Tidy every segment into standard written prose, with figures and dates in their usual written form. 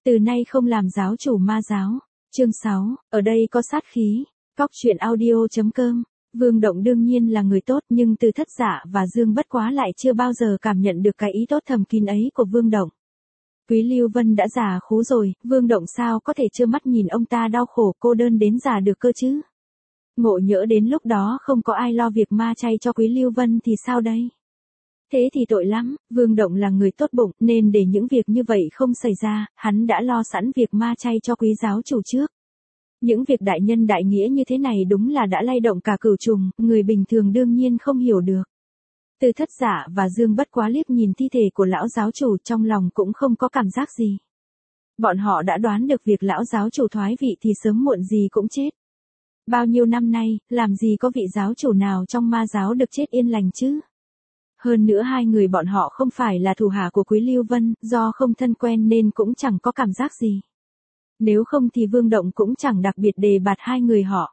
Từ nay không làm giáo chủ ma giáo. Chương 6, ở đây có sát khí. Cóc truyện audio.com. Vương Động đương nhiên là người tốt, nhưng Từ Thất Dạ và Dương Bất Quá lại chưa bao giờ cảm nhận được cái ý tốt thầm kín ấy của Vương Động. Quý Lưu Vân đã già khú rồi, Vương Động sao có thể trơ mắt nhìn ông ta đau khổ cô đơn đến già được cơ chứ? Ngộ nhỡ đến lúc đó không có ai lo việc ma chay cho Quý Lưu Vân thì sao đây? Thế thì tội lắm, Vương Động là người tốt bụng nên để những việc như vậy không xảy ra, hắn đã lo sẵn việc ma chay cho quý giáo chủ trước. Những việc đại nhân đại nghĩa như thế này đúng là đã lay động cả cửu trùng, người bình thường đương nhiên không hiểu được. Từ Thất Dạ và Dương Bất Quá liếc nhìn thi thể của lão giáo chủ trong lòng cũng không có cảm giác gì. Bọn họ đã đoán được việc lão giáo chủ thoái vị thì sớm muộn gì cũng chết. Bao nhiêu năm nay, làm gì có vị giáo chủ nào trong ma giáo được chết yên lành chứ? Hơn nữa hai người bọn họ không phải là thủ hạ của Quý Lưu Vân, do không thân quen nên cũng chẳng có cảm giác gì. Nếu không thì Vương Động cũng chẳng đặc biệt đề bạt hai người họ.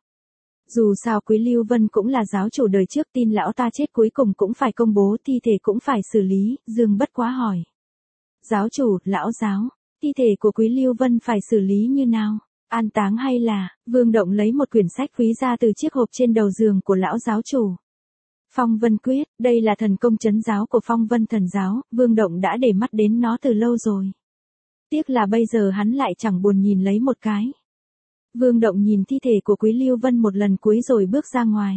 Dù sao Quý Lưu Vân cũng là giáo chủ đời trước, tin lão ta chết cuối cùng cũng phải công bố, thi thể cũng phải xử lý, Dương Bất Quá hỏi. Giáo chủ, lão giáo, thi thể của Quý Lưu Vân phải xử lý như nào? An táng hay là? Vương Động lấy một quyển sách quý ra từ chiếc hộp trên đầu giường của lão giáo chủ. Phong Vân Quyết, đây là thần công trấn giáo của Phong Vân Thần giáo, Vương Động đã để mắt đến nó từ lâu rồi. Tiếc là bây giờ hắn lại chẳng buồn nhìn lấy một cái. Vương Động nhìn thi thể của Quý Lưu Vân một lần cuối rồi bước ra ngoài.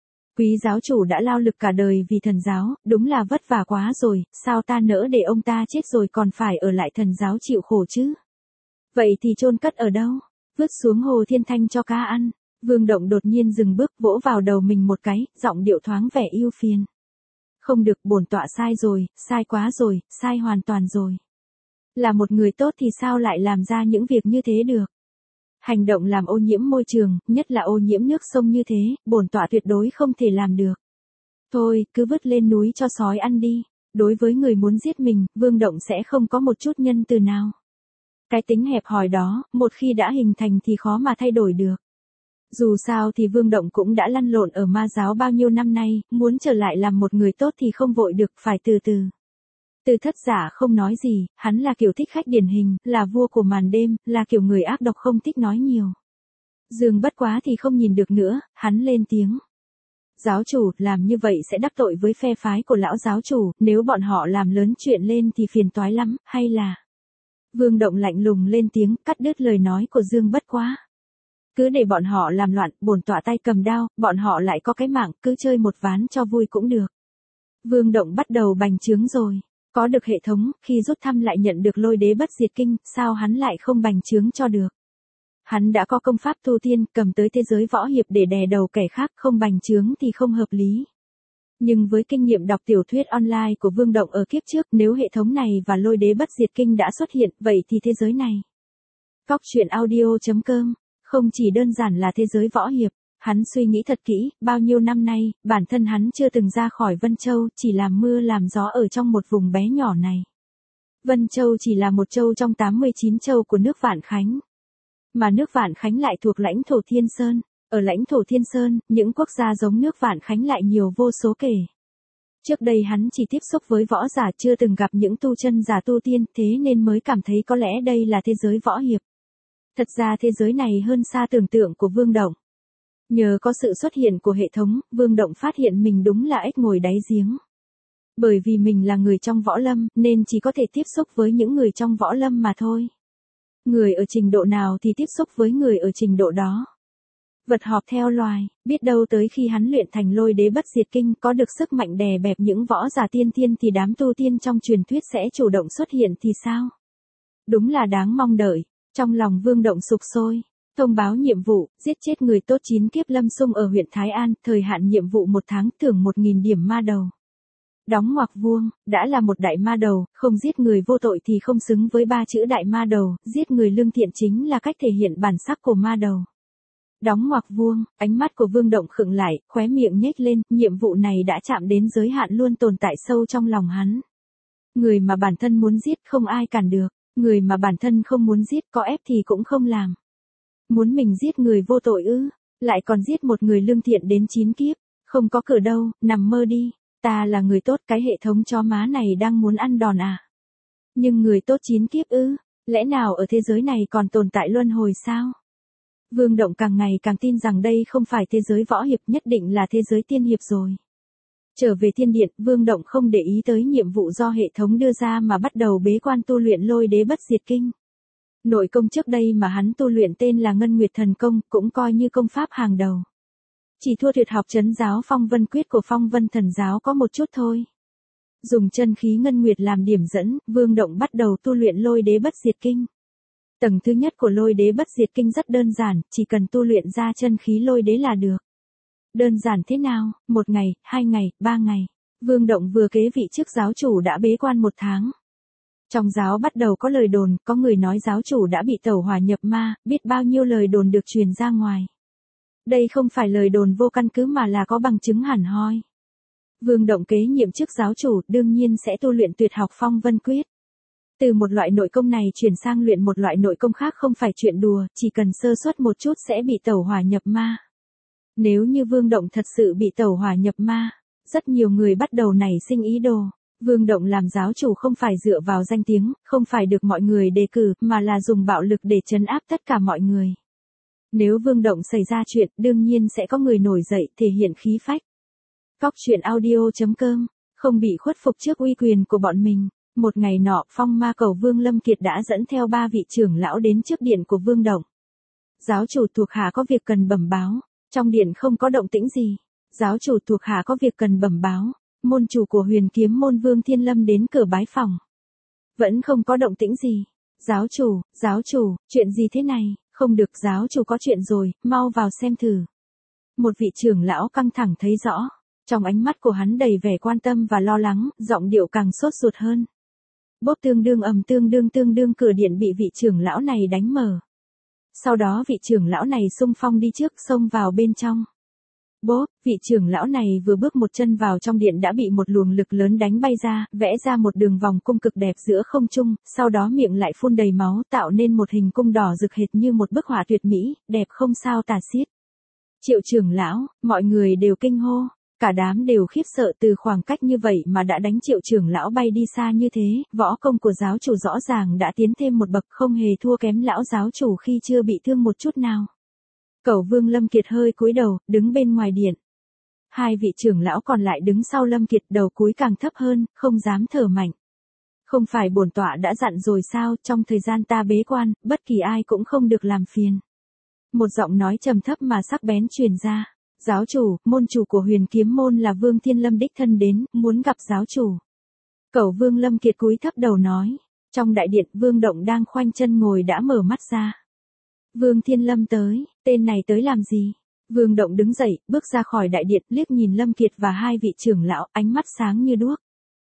Quý giáo chủ đã lao lực cả đời vì thần giáo, đúng là vất vả quá rồi, sao ta nỡ để ông ta chết rồi còn phải ở lại thần giáo chịu khổ chứ? Vậy thì chôn cất ở đâu? Vứt xuống hồ Thiên Thanh cho cá ăn. Vương Động đột nhiên dừng bước vỗ vào đầu mình một cái, giọng điệu thoáng vẻ ưu phiền. Không được, bổn tọa sai rồi, sai quá rồi, sai hoàn toàn rồi. Là một người tốt thì sao lại làm ra những việc như thế được? Hành động làm ô nhiễm môi trường, nhất là ô nhiễm nước sông như thế, bổn tọa tuyệt đối không thể làm được. Thôi, cứ vứt lên núi cho sói ăn đi. Đối với người muốn giết mình, Vương Động sẽ không có một chút nhân từ nào. Cái tính hẹp hòi đó, một khi đã hình thành thì khó mà thay đổi được. Dù sao thì Vương Động cũng đã lăn lộn ở ma giáo bao nhiêu năm nay, muốn trở lại làm một người tốt thì không vội được, phải từ từ. Từ Thất Dạ không nói gì, hắn là kiểu thích khách điển hình, là vua của màn đêm, là kiểu người ác độc không thích nói nhiều. Dương Bất Quá thì không nhìn được nữa, hắn lên tiếng. Giáo chủ, làm như vậy sẽ đắc tội với phe phái của lão giáo chủ, nếu bọn họ làm lớn chuyện lên thì phiền toái lắm, hay là... Vương Động lạnh lùng lên tiếng, cắt đứt lời nói của Dương Bất Quá. Cứ để bọn họ làm loạn, bổn tọa tay cầm đao, bọn họ lại có cái mạng, cứ chơi một ván cho vui cũng được. Vương Động bắt đầu bành trướng rồi. Có được hệ thống, khi rút thăm lại nhận được lôi đế bất diệt kinh, sao hắn lại không bành trướng cho được? Hắn đã có công pháp tu tiên, cầm tới thế giới võ hiệp để đè đầu kẻ khác, không bành trướng thì không hợp lý. Nhưng với kinh nghiệm đọc tiểu thuyết online của Vương Động ở kiếp trước, nếu hệ thống này và lôi đế bất diệt kinh đã xuất hiện, vậy thì thế giới này. Cóc truyện audio.com, không chỉ đơn giản là thế giới võ hiệp. Hắn suy nghĩ thật kỹ, bao nhiêu năm nay, bản thân hắn chưa từng ra khỏi Vân Châu, chỉ làm mưa làm gió ở trong một vùng bé nhỏ này. Vân Châu chỉ là một châu trong 89 châu của nước Vạn Khánh. Mà nước Vạn Khánh lại thuộc lãnh thổ Thiên Sơn. Ở lãnh thổ Thiên Sơn, những quốc gia giống nước Vạn Khánh lại nhiều vô số kể. Trước đây hắn chỉ tiếp xúc với võ giả, chưa từng gặp những tu chân giả tu tiên, thế nên mới cảm thấy có lẽ đây là thế giới võ hiệp. Thật ra thế giới này hơn xa tưởng tượng của Vương Động. Nhờ có sự xuất hiện của hệ thống, Vương Động phát hiện mình đúng là ếch ngồi đáy giếng. Bởi vì mình là người trong võ lâm, nên chỉ có thể tiếp xúc với những người trong võ lâm mà thôi. Người ở trình độ nào thì tiếp xúc với người ở trình độ đó. Vật họp theo loài, biết đâu tới khi hắn luyện thành lôi đế bất diệt kinh, có được sức mạnh đè bẹp những võ giả tiên thiên thì đám tu tiên trong truyền thuyết sẽ chủ động xuất hiện thì sao? Đúng là đáng mong đợi. Trong lòng Vương Động sục sôi. Thông báo nhiệm vụ, giết chết người tốt 9 kiếp lâm xung ở huyện Thái An, thời hạn nhiệm vụ 1 tháng, thưởng 1.000 điểm ma đầu. Đóng ngoặc vuông, đã là một đại ma đầu, không giết người vô tội thì không xứng với 3 chữ đại ma đầu, giết người lương thiện chính là cách thể hiện bản sắc của ma đầu. Đóng ngoặc vuông, ánh mắt của Vương Động khựng lại, khóe miệng nhếch lên, nhiệm vụ này đã chạm đến giới hạn luôn tồn tại sâu trong lòng hắn. Người mà bản thân muốn giết không ai cản được, người mà bản thân không muốn giết có ép thì cũng không làm. Muốn mình giết người vô tội ư, lại còn giết một người lương thiện đến 9 kiếp, không có cửa đâu, nằm mơ đi, ta là người tốt, cái hệ thống chó má này đang muốn ăn đòn à. Nhưng người tốt 9 kiếp ư, Lẽ nào ở thế giới này còn tồn tại luân hồi sao? Vương Động càng ngày càng tin rằng đây không phải thế giới võ hiệp, nhất định là thế giới tiên hiệp rồi. Trở về thiên điện, Vương Động không để ý tới nhiệm vụ do hệ thống đưa ra mà bắt đầu bế quan tu luyện Lôi Đế Bất Diệt Kinh. Nội công trước đây mà hắn tu luyện tên là Ngân Nguyệt Thần Công, cũng coi như công pháp hàng đầu. Chỉ thua tuyệt học trấn giáo Phong Vân Quyết của Phong Vân Thần Giáo có một chút thôi. Dùng chân khí Ngân Nguyệt làm điểm dẫn, Vương Động bắt đầu tu luyện Lôi Đế Bất Diệt Kinh. Tầng thứ nhất của Lôi Đế Bất Diệt Kinh rất đơn giản, chỉ cần tu luyện ra chân khí lôi đế là được. Đơn giản thế nào? 1 ngày, 2 ngày, 3 ngày. Vương Động vừa kế vị chức giáo chủ đã bế quan 1 tháng. Trong giáo bắt đầu có lời đồn, có người nói giáo chủ đã bị tẩu hỏa nhập ma, biết bao nhiêu lời đồn được truyền ra ngoài. Đây không phải lời đồn vô căn cứ mà là có bằng chứng hẳn hoi. Vương Động kế nhiệm chức giáo chủ, đương nhiên sẽ tu luyện tuyệt học Phong Vân Quyết. Từ một loại nội công này chuyển sang luyện một loại nội công khác không phải chuyện đùa, chỉ cần sơ suất một chút sẽ bị tẩu hỏa nhập ma. Nếu như Vương Động thật sự bị tẩu hỏa nhập ma, rất nhiều người bắt đầu nảy sinh ý đồ. Vương Động làm giáo chủ không phải dựa vào danh tiếng, không phải được mọi người đề cử, mà là dùng bạo lực để trấn áp tất cả mọi người. Nếu Vương Động xảy ra chuyện, đương nhiên sẽ có người nổi dậy, thể hiện khí phách. Cóc truyện audio.com, không bị khuất phục trước uy quyền của bọn mình. Một ngày nọ, Phong Ma Cầu Vương Lâm Kiệt đã dẫn theo 3 vị trưởng lão đến trước điện của Vương Động. Giáo chủ thuộc hạ có việc cần bẩm báo. Trong điện không có động tĩnh gì. Giáo chủ thuộc hạ có việc cần bẩm báo. Môn chủ của Huyền Kiếm môn Vương Thiên Lâm đến cửa bái phòng. Vẫn không có động tĩnh gì. Giáo chủ, chuyện gì thế này? Không được, giáo chủ có chuyện rồi, mau vào xem thử. Một vị trưởng lão căng thẳng thấy rõ. Trong ánh mắt của hắn đầy vẻ quan tâm và lo lắng, giọng điệu càng sốt ruột hơn. Bốp tương đương cửa điện bị vị trưởng lão này đánh mở. Sau đó vị trưởng lão này xung phong đi trước xông vào bên trong. Bốp, vị trưởng lão này vừa bước một chân vào trong điện đã bị một luồng lực lớn đánh bay ra, vẽ ra một đường vòng cung cực đẹp giữa không trung, sau đó miệng lại phun đầy máu tạo nên một hình cung đỏ rực hệt như một bức họa tuyệt mỹ, đẹp không sao tả xiết. Triệu trưởng lão, mọi người đều kinh hô. Cả đám đều khiếp sợ từ khoảng cách như vậy mà đã đánh Triệu trưởng lão bay đi xa như thế, võ công của giáo chủ rõ ràng đã tiến thêm một bậc, không hề thua kém lão giáo chủ khi chưa bị thương một chút nào. Cẩu Vương Lâm Kiệt hơi cúi đầu, đứng bên ngoài điện. 2 vị trưởng lão còn lại đứng sau Lâm Kiệt, đầu cúi càng thấp hơn, không dám thở mạnh. Không phải bổn tọa đã dặn rồi sao, trong thời gian ta bế quan, bất kỳ ai cũng không được làm phiền. Một giọng nói trầm thấp mà sắc bén truyền ra. Giáo chủ, môn chủ của Huyền Kiếm môn là Vương Thiên Lâm đích thân đến, muốn gặp giáo chủ. Cẩu Vương Lâm Kiệt cúi thấp đầu nói. Trong đại điện, Vương Động đang khoanh chân ngồi đã mở mắt ra. Vương Thiên Lâm tới, tên này tới làm gì? Vương Động đứng dậy, bước ra khỏi đại điện, liếc nhìn Lâm Kiệt và 2 vị trưởng lão, ánh mắt sáng như đuốc.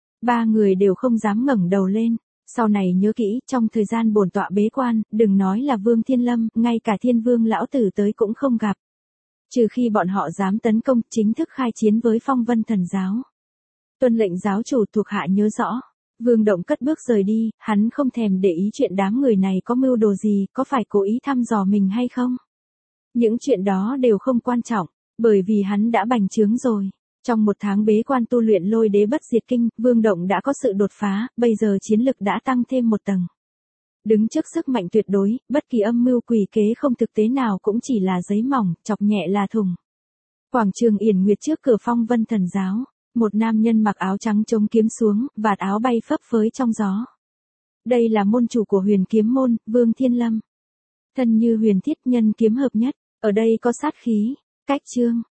3 người đều không dám ngẩng đầu lên. Sau này nhớ kỹ, trong thời gian bổn tọa bế quan, đừng nói là Vương Thiên Lâm, ngay cả Thiên Vương lão tử tới cũng không gặp. Trừ khi bọn họ dám tấn công, chính thức khai chiến với Phong Vân Thần Giáo. Tuân lệnh giáo chủ thuộc hạ nhớ rõ. Vương Động cất bước rời đi, hắn không thèm để ý chuyện đám người này có mưu đồ gì, có phải cố ý thăm dò mình hay không. Những chuyện đó đều không quan trọng, bởi vì hắn đã bành trướng rồi. Trong 1 tháng bế quan tu luyện Lôi Đế Bất Diệt Kinh, Vương Động đã có sự đột phá, bây giờ chiến lực đã tăng thêm 1 tầng. Đứng trước sức mạnh tuyệt đối, bất kỳ âm mưu quỷ kế không thực tế nào cũng chỉ là giấy mỏng, chọc nhẹ là thùng. Quảng trường Yển Nguyệt trước cửa Phong Vân Thần Giáo, một nam nhân mặc áo trắng chống kiếm xuống, vạt áo bay phấp phới trong gió. Đây là môn chủ của Huyền Kiếm môn, Vương Thiên Lâm. Thân như huyền thiết, nhân kiếm hợp nhất, ở đây có sát khí. Cách chương